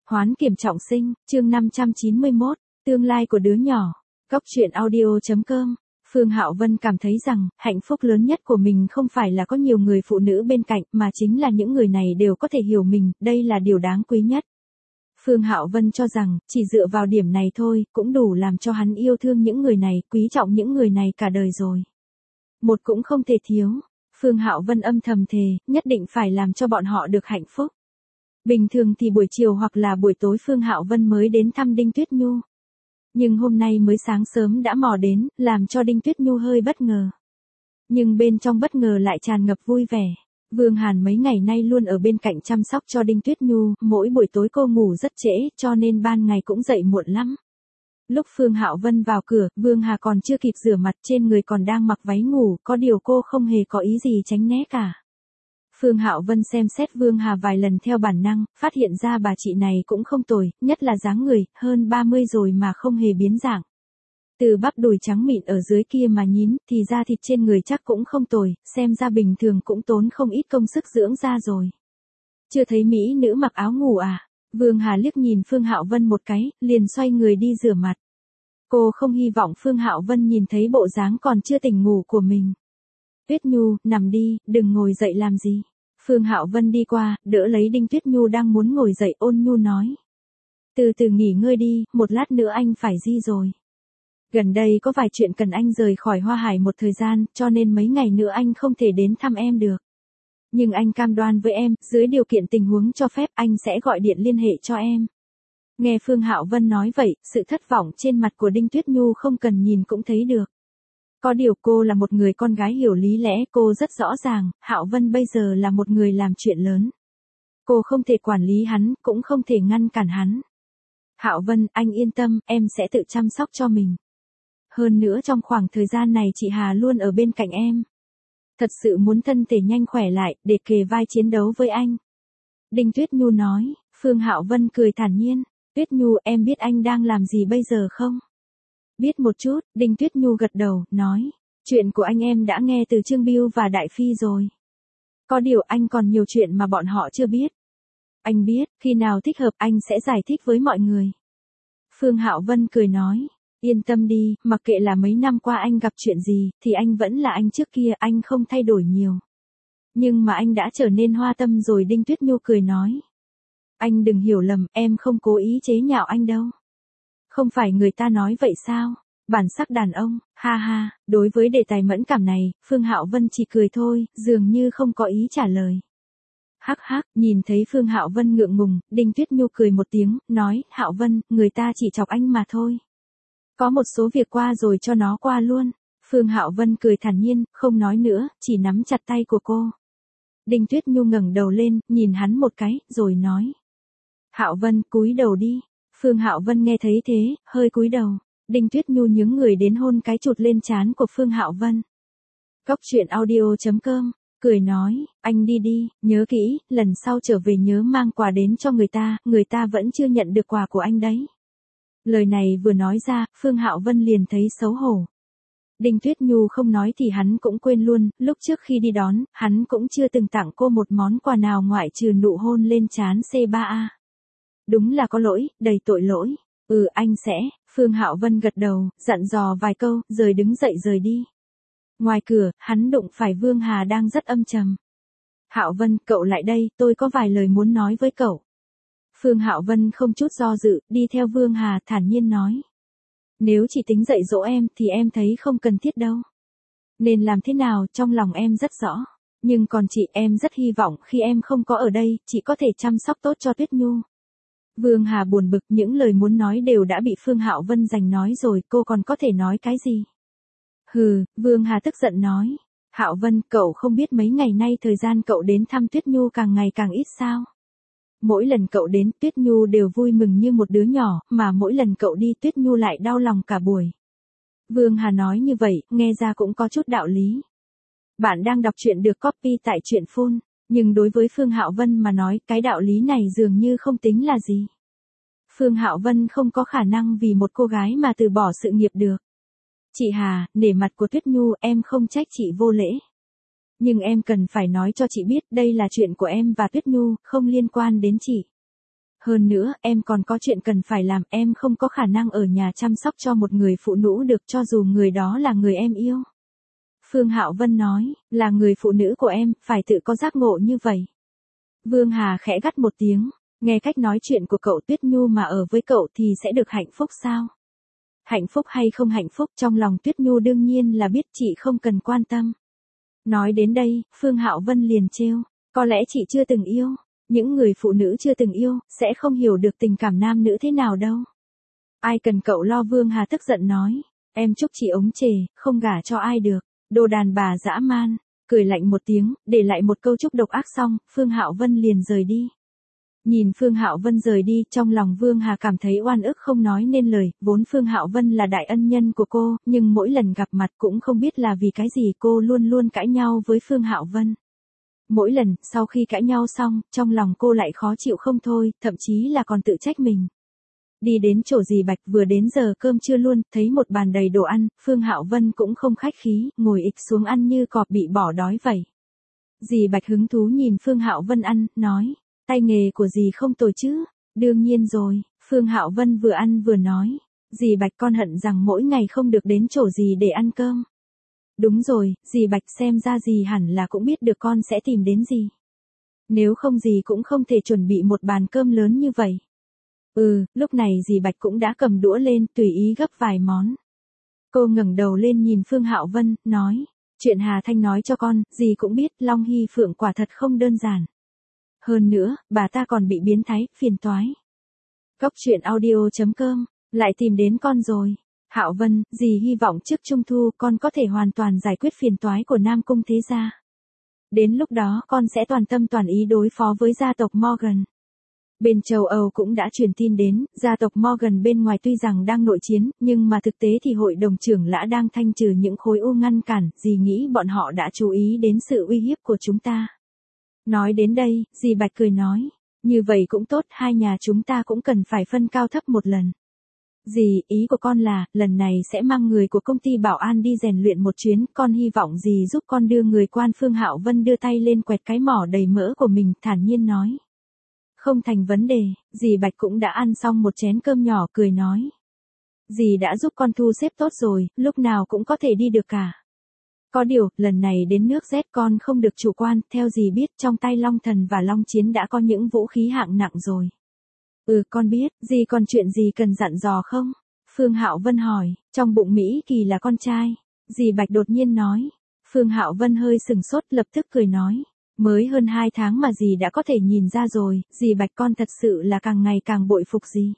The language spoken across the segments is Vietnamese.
Hoán kiểm trọng sinh, chương 591, tương lai của đứa nhỏ. Góc truyện audio.com. Phương Hạo Vân cảm thấy rằng, hạnh phúc lớn nhất của mình không phải là có nhiều người phụ nữ bên cạnh, mà chính là những người này đều có thể hiểu mình, đây là điều đáng quý nhất. Phương Hạo Vân cho rằng, chỉ dựa vào điểm này thôi, cũng đủ làm cho hắn yêu thương những người này, quý trọng những người này cả đời rồi. Một cũng không thể thiếu. Phương Hạo Vân âm thầm thề, nhất định phải làm cho bọn họ được hạnh phúc. Bình thường thì buổi chiều hoặc là buổi tối Phương Hạo Vân mới đến thăm Đinh Tuyết Nhu. Nhưng hôm nay mới sáng sớm đã mò đến, làm cho Đinh Tuyết Nhu hơi bất ngờ. Nhưng bên trong bất ngờ lại tràn ngập vui vẻ. Vương Hàn mấy ngày nay luôn ở bên cạnh chăm sóc cho Đinh Tuyết Nhu, mỗi buổi tối cô ngủ rất trễ, cho nên ban ngày cũng dậy muộn lắm. Lúc Phương Hạo Vân vào cửa, Vương Hà còn chưa kịp rửa mặt, trên người còn đang mặc váy ngủ, có điều cô không hề có ý gì tránh né cả. Phương Hạo Vân xem xét Vương Hà vài lần theo bản năng, phát hiện ra bà chị này cũng không tồi, nhất là dáng người, hơn 30 rồi mà không hề biến dạng. Từ bắp đùi trắng mịn ở dưới kia mà nhín, thì da thịt trên người chắc cũng không tồi, xem ra bình thường cũng tốn không ít công sức dưỡng da rồi. Chưa thấy mỹ nữ mặc áo ngủ à? Vương Hà liếc nhìn Phương Hạo Vân một cái, liền xoay người đi rửa mặt. Cô không hy vọng Phương Hạo Vân nhìn thấy bộ dáng còn chưa tỉnh ngủ của mình. Tuyết Nhu, nằm đi, đừng ngồi dậy làm gì. Phương Hạo Vân đi qua, đỡ lấy Đinh Tuyết Nhu đang muốn ngồi dậy, ôn nhu nói. Từ từ nghỉ ngơi đi, một lát nữa anh phải đi rồi. Gần đây có vài chuyện cần anh rời khỏi Hoa Hải một thời gian, cho nên mấy ngày nữa anh không thể đến thăm em được. Nhưng anh cam đoan với em, dưới điều kiện tình huống cho phép anh sẽ gọi điện liên hệ cho em. Nghe Phương Hạo Vân nói vậy, sự thất vọng trên mặt của Đinh Tuyết Nhu không cần nhìn cũng thấy được. Có điều cô là một người con gái hiểu lý lẽ, cô rất rõ ràng, Hạo Vân bây giờ là một người làm chuyện lớn. Cô không thể quản lý hắn, cũng không thể ngăn cản hắn. Hạo Vân, anh yên tâm, em sẽ tự chăm sóc cho mình. Hơn nữa trong khoảng thời gian này chị Hà luôn ở bên cạnh em. Thật sự muốn thân thể nhanh khỏe lại, để kề vai chiến đấu với anh. Đinh Tuyết Nhu nói. Phương Hạo Vân cười thản nhiên. Tuyết Nhu, em biết anh đang làm gì bây giờ không? Biết một chút, Đinh Tuyết Nhu gật đầu, nói. Chuyện của anh em đã nghe từ Trương Biêu và Đại Phi rồi. Có điều anh còn nhiều chuyện mà bọn họ chưa biết. Anh biết, khi nào thích hợp anh sẽ giải thích với mọi người. Phương Hạo Vân cười nói. Yên tâm đi, mặc kệ là mấy năm qua anh gặp chuyện gì, thì anh vẫn là anh trước kia, anh không thay đổi nhiều. Nhưng mà anh đã trở nên hoa tâm rồi, Đinh Tuyết Nhu cười nói. Anh đừng hiểu lầm, em không cố ý chế nhạo anh đâu. Không phải người ta nói vậy sao? Bản sắc đàn ông, ha ha, đối với đề tài mẫn cảm này, Phương Hạo Vân chỉ cười thôi, dường như không có ý trả lời. Hắc hắc, nhìn thấy Phương Hạo Vân ngượng ngùng, Đinh Tuyết Nhu cười một tiếng, nói, Hạo Vân, người ta chỉ chọc anh mà thôi. Có một số việc qua rồi cho nó qua luôn. Phương Hạo Vân cười thản nhiên, không nói nữa, chỉ nắm chặt tay của cô. Đinh Tuyết Nhu ngẩng đầu lên, nhìn hắn một cái, rồi nói. Hạo Vân, cúi đầu đi. Phương Hạo Vân nghe thấy thế, hơi cúi đầu. Đinh Tuyết Nhu nhướng người đến hôn cái chụt lên trán của Phương Hạo Vân. Góc truyện audio.com, cười nói, anh đi đi, nhớ kỹ, lần sau trở về nhớ mang quà đến cho người ta vẫn chưa nhận được quà của anh đấy. Lời này vừa nói ra, Phương Hạo Vân liền thấy xấu hổ. Đinh Tuyết Nhu không nói thì hắn cũng quên luôn, lúc trước khi đi đón, hắn cũng chưa từng tặng cô một món quà nào ngoại trừ nụ hôn lên trán C3A. Đúng là có lỗi, đầy tội lỗi. Anh sẽ. Phương Hạo Vân gật đầu, dặn dò vài câu, rồi đứng dậy rời đi. Ngoài cửa, hắn đụng phải Vương Hà đang rất âm trầm. Hạo Vân, cậu lại đây, tôi có vài lời muốn nói với cậu. Phương Hạo Vân không chút do dự, đi theo Vương Hà, thản nhiên nói. Nếu chỉ tính dạy dỗ em, thì em thấy không cần thiết đâu. Nên làm thế nào, trong lòng em rất rõ. Nhưng còn chị, em rất hy vọng khi em không có ở đây, chị có thể chăm sóc tốt cho Tuyết Nhu. Vương Hà buồn bực, những lời muốn nói đều đã bị Phương Hạo Vân giành nói rồi, cô còn có thể nói cái gì? Hừ, Vương Hà tức giận nói. Hạo Vân, cậu không biết mấy ngày nay thời gian cậu đến thăm Tuyết Nhu càng ngày càng ít sao? Mỗi lần cậu đến, Tuyết Nhu đều vui mừng như một đứa nhỏ, mà mỗi lần cậu đi Tuyết Nhu lại đau lòng cả buổi. Vương Hà nói như vậy, nghe ra cũng có chút đạo lý. Bạn đang đọc truyện được copy tại truyện Phun, nhưng đối với Phương Hạo Vân mà nói, cái đạo lý này dường như không tính là gì. Phương Hạo Vân không có khả năng vì một cô gái mà từ bỏ sự nghiệp được. Chị Hà, nể mặt của Tuyết Nhu, em không trách chị vô lễ. Nhưng em cần phải nói cho chị biết đây là chuyện của em và Tuyết Nhu, không liên quan đến chị. Hơn nữa, em còn có chuyện cần phải làm, em không có khả năng ở nhà chăm sóc cho một người phụ nữ được cho dù người đó là người em yêu. Phương Hạo Vân nói, là người phụ nữ của em, phải tự có giác ngộ như vậy. Vương Hà khẽ gắt một tiếng, nghe cách nói chuyện của cậu Tuyết Nhu mà ở với cậu thì sẽ được hạnh phúc sao? Hạnh phúc hay không hạnh phúc trong lòng Tuyết Nhu đương nhiên là biết, chị không cần quan tâm. Nói đến đây, Phương Hạo Vân liền trêu, có lẽ chị chưa từng yêu, những người phụ nữ chưa từng yêu, sẽ không hiểu được tình cảm nam nữ thế nào đâu. Ai cần cậu lo, Vương Hà tức giận nói, em chúc chị ống chề, không gả cho ai được, đồ đàn bà dã man, cười lạnh một tiếng, để lại một câu chúc độc ác xong, Phương Hạo Vân liền rời đi. Nhìn Phương Hạo Vân rời đi, trong lòng Vương Hà cảm thấy oan ức không nói nên lời, vốn Phương Hạo Vân là đại ân nhân của cô, nhưng mỗi lần gặp mặt cũng không biết là vì cái gì cô luôn luôn cãi nhau với Phương Hạo Vân. Mỗi lần, sau khi cãi nhau xong, trong lòng cô lại khó chịu không thôi, thậm chí là còn tự trách mình. Đi đến chỗ dì Bạch, vừa đến giờ cơm trưa luôn, thấy một bàn đầy đồ ăn, Phương Hạo Vân cũng không khách khí, ngồi ịch xuống ăn như cọp bị bỏ đói vậy. Dì Bạch hứng thú nhìn Phương Hạo Vân ăn, nói, tay nghề của dì không tồi chứ? Đương nhiên rồi, Phương Hạo Vân vừa ăn vừa nói, dì Bạch con hận rằng mỗi ngày không được đến chỗ dì để ăn cơm. Đúng rồi, dì Bạch xem ra dì hẳn là cũng biết được con sẽ tìm đến dì. Nếu không dì cũng không thể chuẩn bị một bàn cơm lớn như vậy. Lúc này dì Bạch cũng đã cầm đũa lên, tùy ý gấp vài món. Cô ngẩng đầu lên nhìn Phương Hạo Vân, nói, chuyện Hà Thanh nói cho con, dì cũng biết, Long Hy Phượng quả thật không đơn giản. Hơn nữa, bà ta còn bị biến thái, phiền toái. Cóc truyện audio.com, lại tìm đến con rồi. Hạo Vân, dì hy vọng trước Trung Thu con có thể hoàn toàn giải quyết phiền toái của Nam Cung thế gia. Đến lúc đó con sẽ toàn tâm toàn ý đối phó với gia tộc Morgan. Bên châu Âu cũng đã truyền tin đến, gia tộc Morgan bên ngoài tuy rằng đang nội chiến, nhưng mà thực tế thì hội đồng trưởng lã đang thanh trừ những khối u ngăn cản, dì nghĩ bọn họ đã chú ý đến sự uy hiếp của chúng ta. Nói đến đây, dì Bạch cười nói, như vậy cũng tốt, hai nhà chúng ta cũng cần phải phân cao thấp một lần. Dì, ý của con là, lần này sẽ mang người của công ty bảo an đi rèn luyện một chuyến, con hy vọng dì giúp con đưa người quan. Phương Hạo Vân đưa tay lên quẹt cái mỏ đầy mỡ của mình, thản nhiên nói. Không thành vấn đề, dì Bạch cũng đã ăn xong một chén cơm nhỏ, cười nói. Dì đã giúp con thu xếp tốt rồi, lúc nào cũng có thể đi được cả. Có điều, lần này đến nước Z con không được chủ quan, theo dì biết trong tay Long Thần và Long Chiến đã có những vũ khí hạng nặng rồi. Con biết, dì còn chuyện gì cần dặn dò không? Phương Hạo Vân hỏi, trong bụng Mỹ Kỳ là con trai. Dì Bạch đột nhiên nói. Phương Hạo Vân hơi sừng sốt, lập tức cười nói. Mới hơn 2 tháng mà dì đã có thể nhìn ra rồi, dì Bạch con thật sự là càng ngày càng bội phục dì.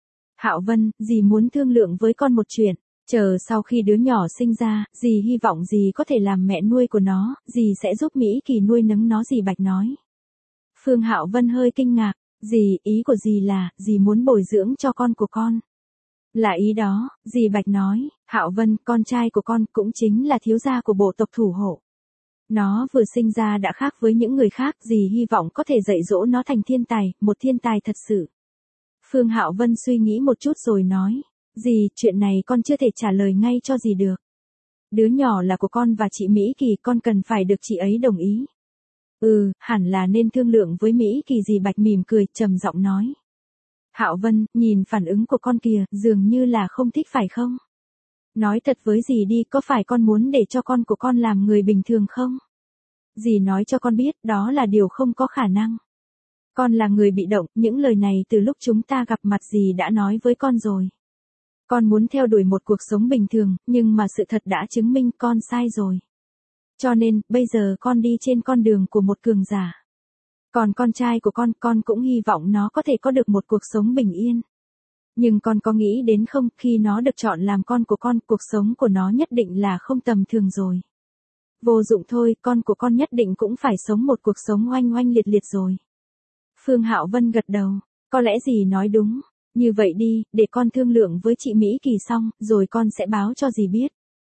Hạo Vân, dì muốn thương lượng với con một chuyện. Chờ sau khi đứa nhỏ sinh ra, dì hy vọng dì có thể làm mẹ nuôi của nó, dì sẽ giúp Mỹ Kỳ nuôi nấng nó, dì Bạch nói. Phương Hạo Vân hơi kinh ngạc, dì, ý của dì là, dì muốn bồi dưỡng cho con của con. Là ý đó, dì Bạch nói, Hạo Vân, con trai của con cũng chính là thiếu gia của bộ tộc thủ hộ. Nó vừa sinh ra đã khác với những người khác, dì hy vọng có thể dạy dỗ nó thành thiên tài, một thiên tài thật sự. Phương Hạo Vân suy nghĩ một chút rồi nói. Dì, chuyện này con chưa thể trả lời ngay cho dì được. Đứa nhỏ là của con và chị Mỹ Kỳ, con cần phải được chị ấy đồng ý. Hẳn là nên thương lượng với Mỹ Kỳ, dì Bạch mỉm cười, trầm giọng nói. Hạo Vân, nhìn phản ứng của con kìa, dường như là không thích phải không? Nói thật với dì đi, có phải con muốn để cho con của con làm người bình thường không? Dì nói cho con biết, đó là điều không có khả năng. Con là người bị động, những lời này từ lúc chúng ta gặp mặt dì đã nói với con rồi. Con muốn theo đuổi một cuộc sống bình thường, nhưng mà sự thật đã chứng minh con sai rồi. Cho nên, bây giờ con đi trên con đường của một cường giả. Còn con trai của con cũng hy vọng nó có thể có được một cuộc sống bình yên. Nhưng con có nghĩ đến không, khi nó được chọn làm con của con, cuộc sống của nó nhất định là không tầm thường rồi. Vô dụng thôi, con của con nhất định cũng phải sống một cuộc sống oanh oanh liệt liệt rồi. Phương Hạo Vân gật đầu, có lẽ dì nói đúng. Như vậy đi, để con thương lượng với chị Mỹ Kỳ xong, rồi con sẽ báo cho dì biết.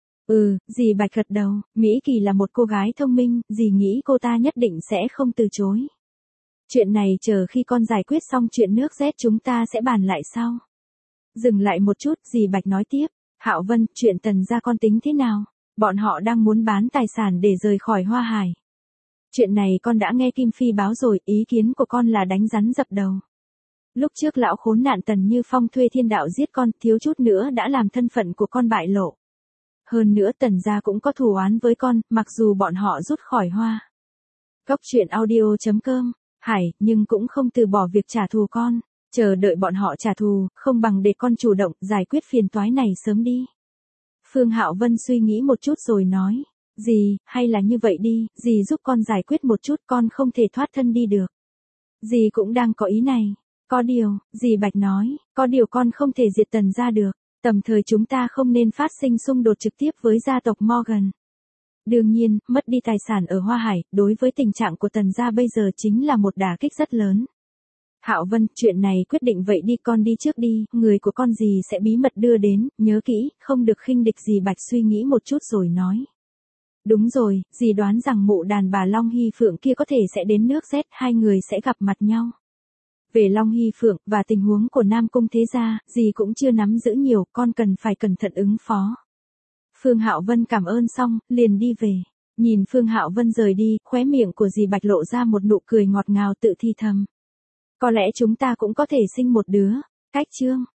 Dì Bạch gật đầu, Mỹ Kỳ là một cô gái thông minh, dì nghĩ cô ta nhất định sẽ không từ chối. Chuyện này chờ khi con giải quyết xong chuyện nước Z chúng ta sẽ bàn lại sau. Dừng lại một chút, dì Bạch nói tiếp, Hạo Vân, chuyện Tần gia con tính thế nào? Bọn họ đang muốn bán tài sản để rời khỏi Hoa Hải. Chuyện này con đã nghe Kim Phi báo rồi, ý kiến của con là đánh rắn dập đầu. Lúc trước lão khốn nạn Tần Như Phong thuê Thiên Đạo giết con, thiếu chút nữa đã làm thân phận của con bại lộ. Hơn nữa Tần gia cũng có thù oán với con, mặc dù bọn họ rút khỏi Hoa. Cốc truyện audio.com, Hải, nhưng cũng không từ bỏ việc trả thù con, chờ đợi bọn họ trả thù, không bằng để con chủ động giải quyết phiền toái này sớm đi. Phương Hạo Vân suy nghĩ một chút rồi nói, dì, hay là như vậy đi, dì giúp con giải quyết một chút, con không thể thoát thân đi được. Dì cũng đang có ý này. Có điều, dì Bạch nói, có điều con không thể diệt Tần gia được, tầm thời chúng ta không nên phát sinh xung đột trực tiếp với gia tộc Morgan. Đương nhiên, mất đi tài sản ở Hoa Hải, đối với tình trạng của Tần gia bây giờ chính là một đả kích rất lớn. Hạo Vân, chuyện này quyết định vậy đi, con đi trước đi, người của con dì sẽ bí mật đưa đến, nhớ kỹ, không được khinh địch. Dì Bạch suy nghĩ một chút rồi nói. Đúng rồi, dì đoán rằng mụ đàn bà Long Hy Phượng kia có thể sẽ đến nước Z, hai người sẽ gặp mặt nhau. Về Long Hy Phượng và tình huống của Nam Cung thế gia, dì cũng chưa nắm giữ nhiều, con cần phải cẩn thận ứng phó. Phương Hạo Vân cảm ơn xong, liền đi về. Nhìn Phương Hạo Vân rời đi, khóe miệng của dì Bạch lộ ra một nụ cười ngọt ngào tự thi thầm. Có lẽ chúng ta cũng có thể sinh một đứa. Cách chương